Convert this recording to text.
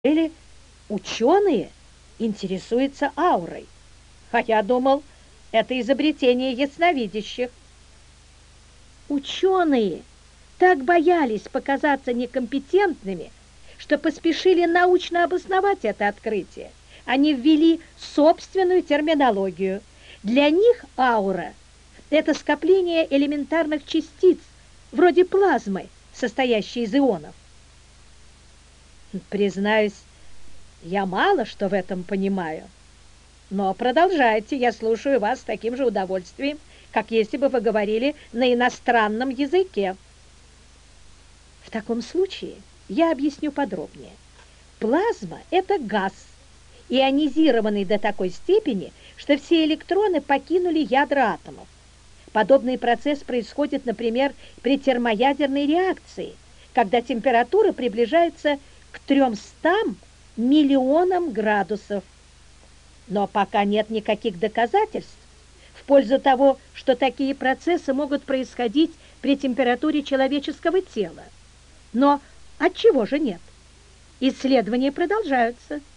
Или ученые интересуются аурой, а я думал, это изобретение ясновидящих. Ученые так боялись показаться некомпетентными, что поспешили научно обосновать это открытие. Они ввели собственную терминологию. Для них аура – это скопление элементарных частиц, вроде плазмы, состоящей из ионов. Признаюсь, я мало что в этом понимаю. Но продолжайте, я слушаю вас с таким же удовольствием, как если бы вы говорили на иностранном языке. В таком случае я объясню подробнее. Плазма – это газ, ионизированный до такой степени, что все электроны покинули ядра атомов. Подобный процесс происходит, например, при термоядерной реакции, когда температура приближается к 300 миллионам градусов. Но пока нет никаких доказательств в пользу того, что такие процессы могут происходить при температуре человеческого тела. Но отчего же нет? Исследования продолжаются.